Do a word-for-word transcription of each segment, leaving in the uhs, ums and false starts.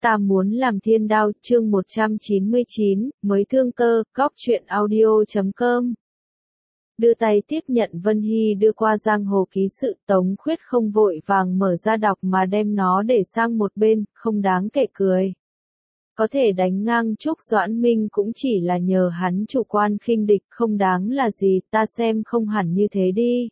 Ta muốn làm thiên đao, chương một trăm chín mươi chín, mới thương cơ, góc truyện audio chấm com. Đưa tay tiếp nhận Vân Hy đưa qua giang hồ ký sự, Tống Khuyết không vội vàng mở ra đọc mà đem nó để sang một bên, không đáng kể cười. Có thể đánh ngang Trúc Doãn Minh cũng chỉ là nhờ hắn chủ quan khinh địch, không đáng là gì, ta xem không hẳn như thế đi.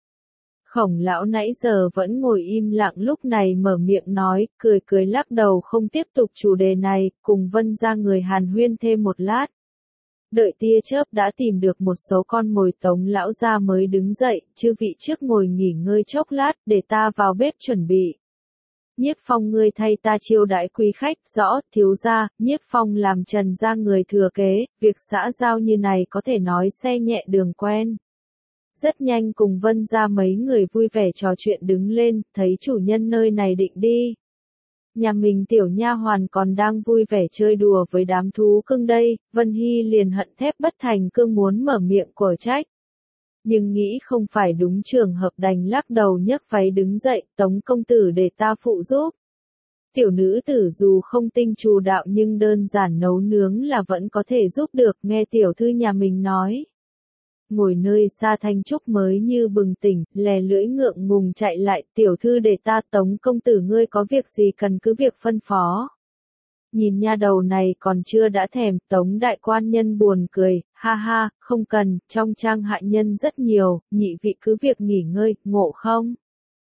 Khổng lão nãy giờ vẫn ngồi im lặng, lúc này mở miệng nói, cười cười lắc đầu không tiếp tục chủ đề này, cùng Vân ra người hàn huyên thêm một lát. Đợi tia chớp đã tìm được một số con mồi, Tống lão ra mới đứng dậy, chư vị trước ngồi nghỉ ngơi chốc lát, để ta vào bếp chuẩn bị. Nhiếp Phong ngươi thay ta chiêu đãi quý khách, rõ, thiếu gia, Nhiếp Phong làm Trần gia người thừa kế, việc xã giao như này có thể nói xe nhẹ đường quen. Rất nhanh cùng Vân ra mấy người vui vẻ trò chuyện đứng lên, thấy chủ nhân nơi này định đi. Nhà mình tiểu nha hoàn còn đang vui vẻ chơi đùa với đám thú cưng đây, Vân Hy liền hận thép bất thành cương muốn mở miệng của trách. Nhưng nghĩ không phải đúng trường hợp đành lắc đầu nhấc váy đứng dậy, Tống công tử để ta phụ giúp. Tiểu nữ tử dù không tinh trù đạo nhưng đơn giản nấu nướng là vẫn có thể giúp được, nghe tiểu thư nhà mình nói. Ngồi nơi xa Thanh Trúc mới như bừng tỉnh, lè lưỡi ngượng ngùng chạy lại, tiểu thư để ta, Tống công tử ngươi có việc gì cần cứ việc phân phó. Nhìn nha đầu này còn chưa đã thèm, Tống đại quan nhân buồn cười, ha ha, không cần, trong trang hạ nhân rất nhiều, nhị vị cứ việc nghỉ ngơi, ngộ không?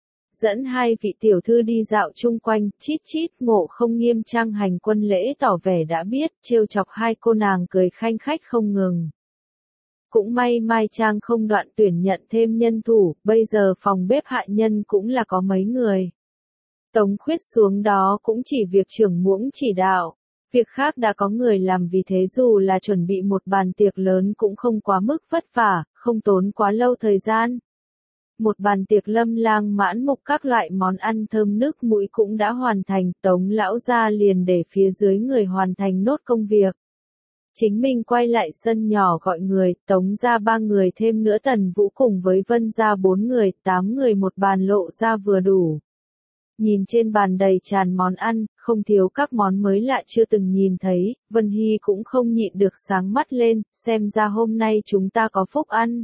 Dẫn hai vị tiểu thư đi dạo chung quanh, chít chít, ngộ không nghiêm trang hành quân lễ tỏ vẻ đã biết, trêu chọc hai cô nàng cười khanh khách không ngừng. Cũng may Mai Trang không đoạn tuyển nhận thêm nhân thủ, bây giờ phòng bếp hạ nhân cũng là có mấy người. Tống Khuyết xuống đó cũng chỉ việc trưởng muỗng chỉ đạo, việc khác đã có người làm, vì thế dù là chuẩn bị một bàn tiệc lớn cũng không quá mức vất vả, không tốn quá lâu thời gian. Một bàn tiệc lâm lang mãn mục các loại món ăn thơm nước mũi cũng đã hoàn thành, Tống lão gia liền để phía dưới người hoàn thành nốt công việc. Chính mình quay lại sân nhỏ gọi người, Tống ra ba người thêm nữa Tần Vũ cùng với Vân ra bốn người, tám người một bàn lộ ra vừa đủ. Nhìn trên bàn đầy tràn món ăn, không thiếu các món mới lạ chưa từng nhìn thấy, Vân Hy cũng không nhịn được sáng mắt lên, xem ra hôm nay chúng ta có phúc ăn.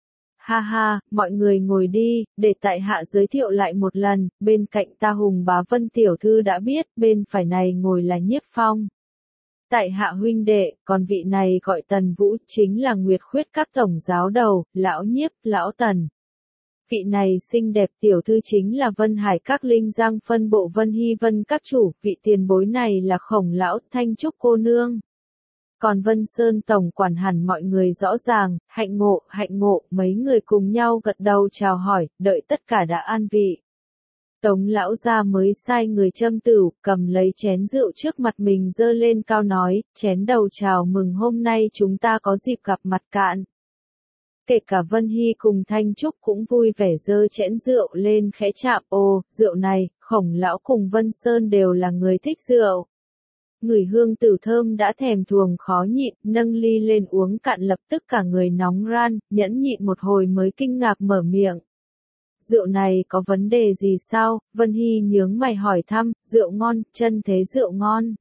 Ha ha, mọi người ngồi đi, để tại hạ giới thiệu lại một lần, bên cạnh ta Hùng Bá Vân tiểu thư đã biết, bên phải này ngồi là Nhiếp Phong. Tại hạ huynh đệ, còn vị này gọi Tần Vũ, chính là Nguyệt Khuyết các tổng giáo đầu, lão Nhiếp, lão Tần. Vị này xinh đẹp tiểu thư chính là Vân Hải các linh giang phân bộ Vân Hy Vân các chủ, vị tiền bối này là Khổng lão, Thanh Trúc cô nương. Còn Vân Sơn tổng quản hẳn mọi người rõ ràng, hạnh ngộ, hạnh ngộ, mấy người cùng nhau gật đầu chào hỏi, đợi tất cả đã an vị. Tống lão gia mới sai người châm tửu, cầm lấy chén rượu trước mặt mình dơ lên cao nói, chén đầu chào mừng hôm nay chúng ta có dịp gặp mặt cạn. Kể cả Vân Hy cùng Thanh Trúc cũng vui vẻ dơ chén rượu lên khẽ chạm, ồ, rượu này, Khổng lão cùng Vân Sơn đều là người thích rượu. Ngửi hương tử thơm đã thèm thuồng khó nhịn, nâng ly lên uống cạn lập tức cả người nóng ran, nhẫn nhịn một hồi mới kinh ngạc mở miệng. Rượu này có vấn đề gì sao? Vân Hy nhướng mày hỏi thăm, rượu ngon, chân thế rượu ngon.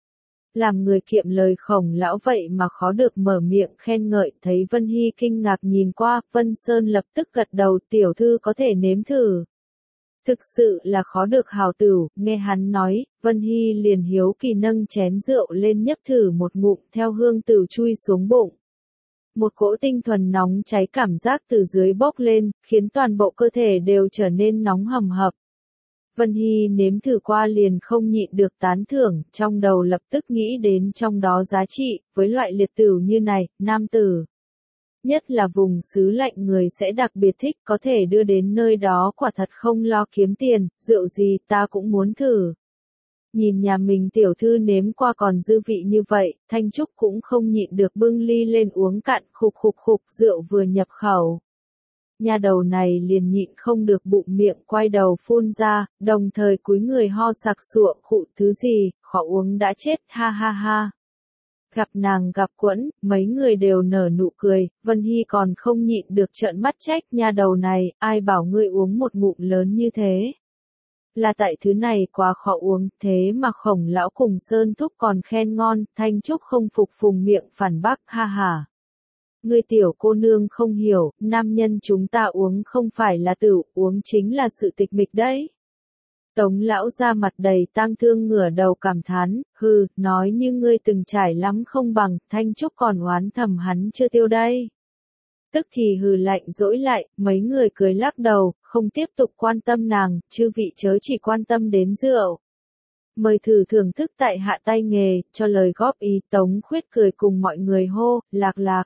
Làm người kiệm lời Khổng lão vậy mà khó được mở miệng khen ngợi, thấy Vân Hy kinh ngạc nhìn qua, Vân Sơn lập tức gật đầu, tiểu thư có thể nếm thử. Thực sự là khó được hào tửu, nghe hắn nói, Vân Hy liền hiếu kỳ nâng chén rượu lên nhấp thử một ngụm theo hương tử chui xuống bụng. Một cỗ tinh thuần nóng cháy cảm giác từ dưới bốc lên, khiến toàn bộ cơ thể đều trở nên nóng hầm hập. Vân Hy nếm thử qua liền không nhịn được tán thưởng, trong đầu lập tức nghĩ đến trong đó giá trị, với loại liệt tử như này, nam tử. Nhất là vùng xứ lạnh người sẽ đặc biệt thích, có thể đưa đến nơi đó quả thật không lo kiếm tiền, rượu gì ta cũng muốn thử. Nhìn nhà mình tiểu thư nếm qua còn dư vị như vậy, Thanh Trúc cũng không nhịn được bưng ly lên uống cạn, khục khục khục, rượu vừa nhập khẩu. Nhà đầu này liền nhịn không được bụng miệng quay đầu phun ra, đồng thời cúi người ho sặc sụa, khụ thứ gì, khó uống đã chết, ha ha ha. Gặp nàng gặp quẫn, mấy người đều nở nụ cười, Vân Hy còn không nhịn được trợn mắt trách, nhà đầu này, ai bảo ngươi uống một ngụm lớn như thế. là tại thứ này quá khó uống, thế mà Khổng lão cùng Sơn Thúc còn khen ngon, Thanh Trúc không phục phùng miệng phản bác, ha ha. Ngươi tiểu cô nương không hiểu, nam nhân chúng ta uống không phải là tửu, uống chính là sự tịch mịch đấy. Tống lão ra mặt đầy tang thương ngửa đầu cảm thán, hừ, nói như ngươi từng trải lắm không bằng, Thanh Trúc còn oán thầm hắn chưa tiêu đây. Tức thì hừ lạnh dỗi lại, mấy người cười lắc đầu, không tiếp tục quan tâm nàng, chư vị chớ chỉ quan tâm đến rượu. Mời thử thưởng thức tại hạ tay nghề, cho lời góp ý. Tống Khuyết cười cùng mọi người hô, lạc lạc.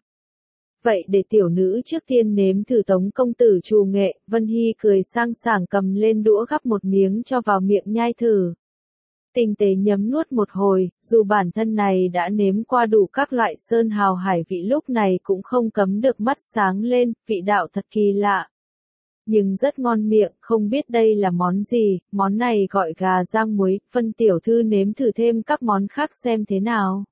Vậy để tiểu nữ trước tiên nếm thử. Tống công tử trù nghệ, Vân Hy cười sang sảng cầm lên đũa gắp một miếng cho vào miệng nhai thử. Tinh tế nhấm nuốt một hồi, dù bản thân này đã nếm qua đủ các loại sơn hào hải vị lúc này cũng không cấm được mắt sáng lên, vị đạo thật kỳ lạ. Nhưng rất ngon miệng, không biết đây là món gì, món này gọi gà rang muối, Vân tiểu thư nếm thử thêm các món khác xem thế nào.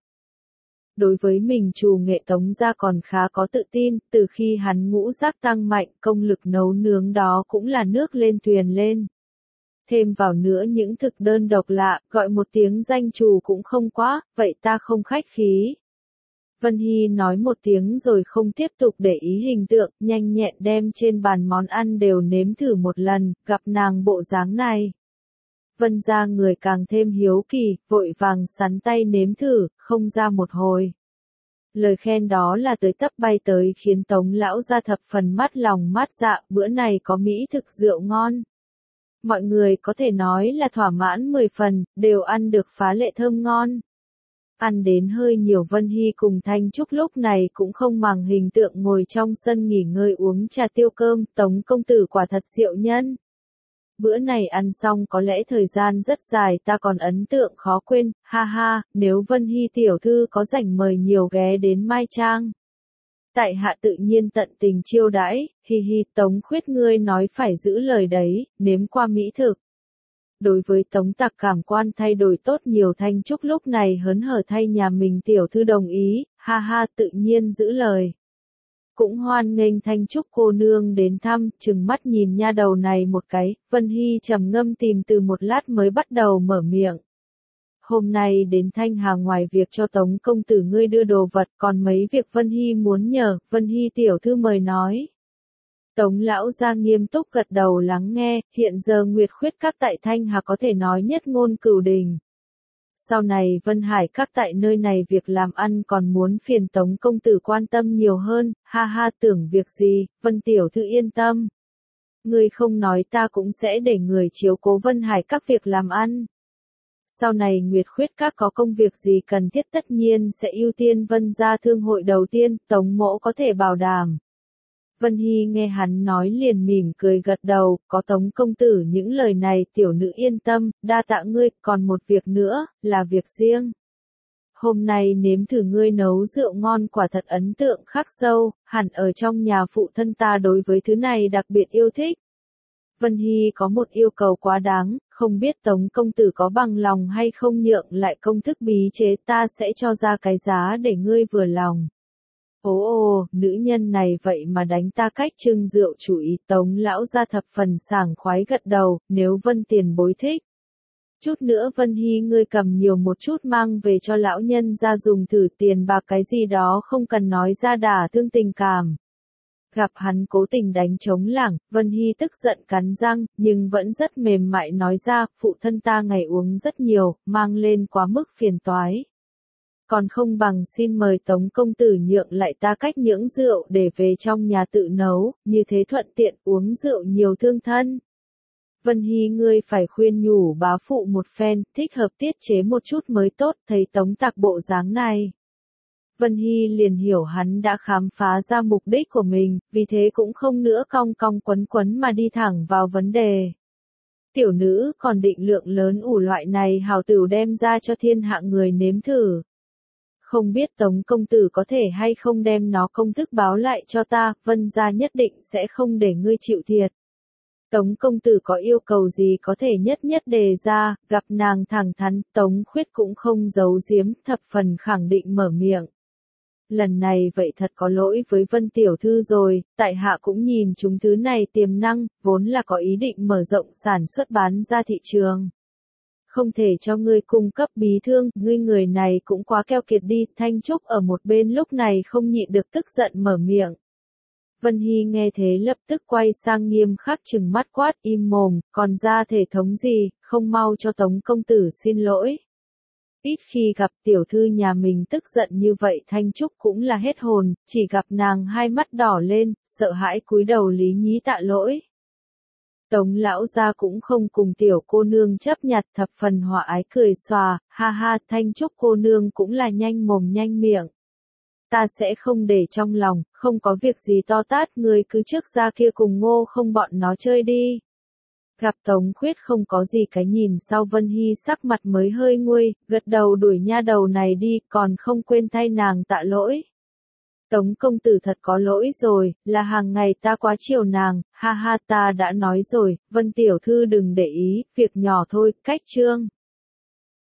Đối với mình trù nghệ Tống gia còn khá có tự tin, từ khi hắn ngũ giác tăng mạnh, công lực nấu nướng đó cũng là nước lên thuyền lên. Thêm vào nữa những thực đơn độc lạ, gọi một tiếng danh trù cũng không quá, vậy ta không khách khí. Vân Hy nói một tiếng rồi không tiếp tục để ý hình tượng, nhanh nhẹn đem trên bàn món ăn đều nếm thử một lần, gặp nàng bộ dáng này. Vân gia người càng thêm hiếu kỳ, vội vàng sắn tay nếm thử, không ra một hồi. Lời khen đó là tới tấp bay tới khiến Tống lão gia thập phần mắt lòng mắt dạ, bữa này có mỹ thực rượu ngon. Mọi người có thể nói là thỏa mãn mười phần, đều ăn được phá lệ thơm ngon. Ăn đến hơi nhiều Vân Hy cùng Thanh Trúc lúc này cũng không màng hình tượng ngồi trong sân nghỉ ngơi uống trà tiêu cơm, Tống công tử quả thật diệu nhân. Bữa này ăn xong có lẽ thời gian rất dài ta còn ấn tượng khó quên, ha ha, nếu Vân Hy tiểu thư có rảnh mời nhiều ghé đến Mai Trang. Tại hạ tự nhiên tận tình chiêu đãi, hi hi. Tống Khuyết ngươi nói phải giữ lời đấy, nếm qua mỹ thực. Đối với Tống Tặc cảm quan thay đổi tốt nhiều, Thanh Trúc lúc này hớn hở thay nhà mình tiểu thư đồng ý, ha ha, tự nhiên giữ lời. Cũng hoan nghênh Thanh Trúc cô nương đến thăm, chừng mắt nhìn nha đầu này một cái, Vân Hy trầm ngâm tìm từ một lát mới bắt đầu mở miệng. Hôm nay đến Thanh Hà ngoài việc cho Tống công tử ngươi đưa đồ vật, còn mấy việc Vân Hy muốn nhờ, Vân Hy tiểu thư mời nói. Tống lão gia nghiêm túc gật đầu lắng nghe, hiện giờ Nguyệt Khuyết các tại Thanh Hà có thể nói nhất ngôn cửu đình. Sau này Vân Hải các tại nơi này việc làm ăn còn muốn phiền Tống công tử quan tâm nhiều hơn, ha ha, tưởng việc gì, Vân tiểu thư yên tâm. Ngươi không nói ta cũng sẽ để người chiếu cố Vân Hải các việc làm ăn. Sau này Nguyệt Khuyết các có công việc gì cần thiết tất nhiên sẽ ưu tiên Vân gia thương hội đầu tiên, Tống mỗ có thể bảo đảm. Vân Hy nghe hắn nói liền mỉm cười gật đầu, có Tống công tử những lời này tiểu nữ yên tâm, đa tạ ngươi, còn một việc nữa, là việc riêng. Hôm nay nếm thử ngươi nấu rượu ngon quả thật ấn tượng khắc sâu, hẳn ở trong nhà phụ thân ta đối với thứ này đặc biệt yêu thích. Vân Hy có một yêu cầu quá đáng, không biết Tống công tử có bằng lòng hay không nhượng lại công thức bí chế, ta sẽ cho ra cái giá để ngươi vừa lòng. Ồ ồ, nữ nhân này vậy mà đánh ta cách trưng rượu chủ ý. Tống lão ra thập phần sảng khoái gật đầu, nếu Vân tiền bối thích. Chút nữa Vân Hy ngươi cầm nhiều một chút mang về cho lão nhân ra dùng thử, tiền bạc cái gì đó không cần nói ra đả thương tình cảm. Gặp hắn cố tình đánh trống lảng, Vân Hy tức giận cắn răng, nhưng vẫn rất mềm mại nói ra, phụ thân ta ngày uống rất nhiều, mang lên quá mức phiền toái. Còn không bằng xin mời Tống công tử nhượng lại ta cách nhưỡng rượu để về trong nhà tự nấu, như thế thuận tiện uống rượu nhiều thương thân. Vân Hy ngươi phải khuyên nhủ bá phụ một phen, thích hợp tiết chế một chút mới tốt, thấy Tống Tặc bộ dáng này. Vân Hy liền hiểu hắn đã khám phá ra mục đích của mình, vì thế cũng không nữa cong cong quấn quấn mà đi thẳng vào vấn đề. Tiểu nữ còn định lượng lớn ủ loại này hào tửu đem ra cho thiên hạ người nếm thử. Không biết Tống công tử có thể hay không đem nó công thức báo lại cho ta, Vân gia nhất định sẽ không để ngươi chịu thiệt. Tống công tử có yêu cầu gì có thể nhất nhất đề ra, gặp nàng thẳng thắn, Tống Khuyết cũng không giấu giếm, thập phần khẳng định mở miệng. lần này vậy thật có lỗi với Vân tiểu thư rồi, tại hạ cũng nhìn chúng thứ này tiềm năng, vốn là có ý định mở rộng sản xuất bán ra thị trường. Không thể cho ngươi cung cấp bí thương, ngươi người này cũng quá keo kiệt đi, Thanh Trúc ở một bên lúc này không nhịn được tức giận mở miệng. Vân Hy nghe thế lập tức quay sang nghiêm khắc trừng mắt quát im mồm, còn ra thể thống gì, không mau cho Tống công tử xin lỗi. Ít khi gặp tiểu thư nhà mình tức giận như vậy Thanh Trúc cũng là hết hồn, chỉ gặp nàng hai mắt đỏ lên, sợ hãi cúi đầu lý nhí tạ lỗi. Tống lão gia cũng không cùng tiểu cô nương chấp nhặt thập phần hòa ái cười xòa, ha ha Thanh Trúc cô nương cũng là nhanh mồm nhanh miệng. Ta sẽ không để trong lòng, không có việc gì to tát người cứ trước ra kia cùng Ngô không bọn nó chơi đi. Gặp Tống Khuyết không có gì cái nhìn sau Vân Hy sắc mặt mới hơi nguôi, gật đầu đuổi nha đầu này đi, còn không quên thay nàng tạ lỗi. Tống công tử thật có lỗi rồi, là hàng ngày ta quá chiều nàng, ha ha ta đã nói rồi, Vân tiểu thư đừng để ý, việc nhỏ thôi, cách chương.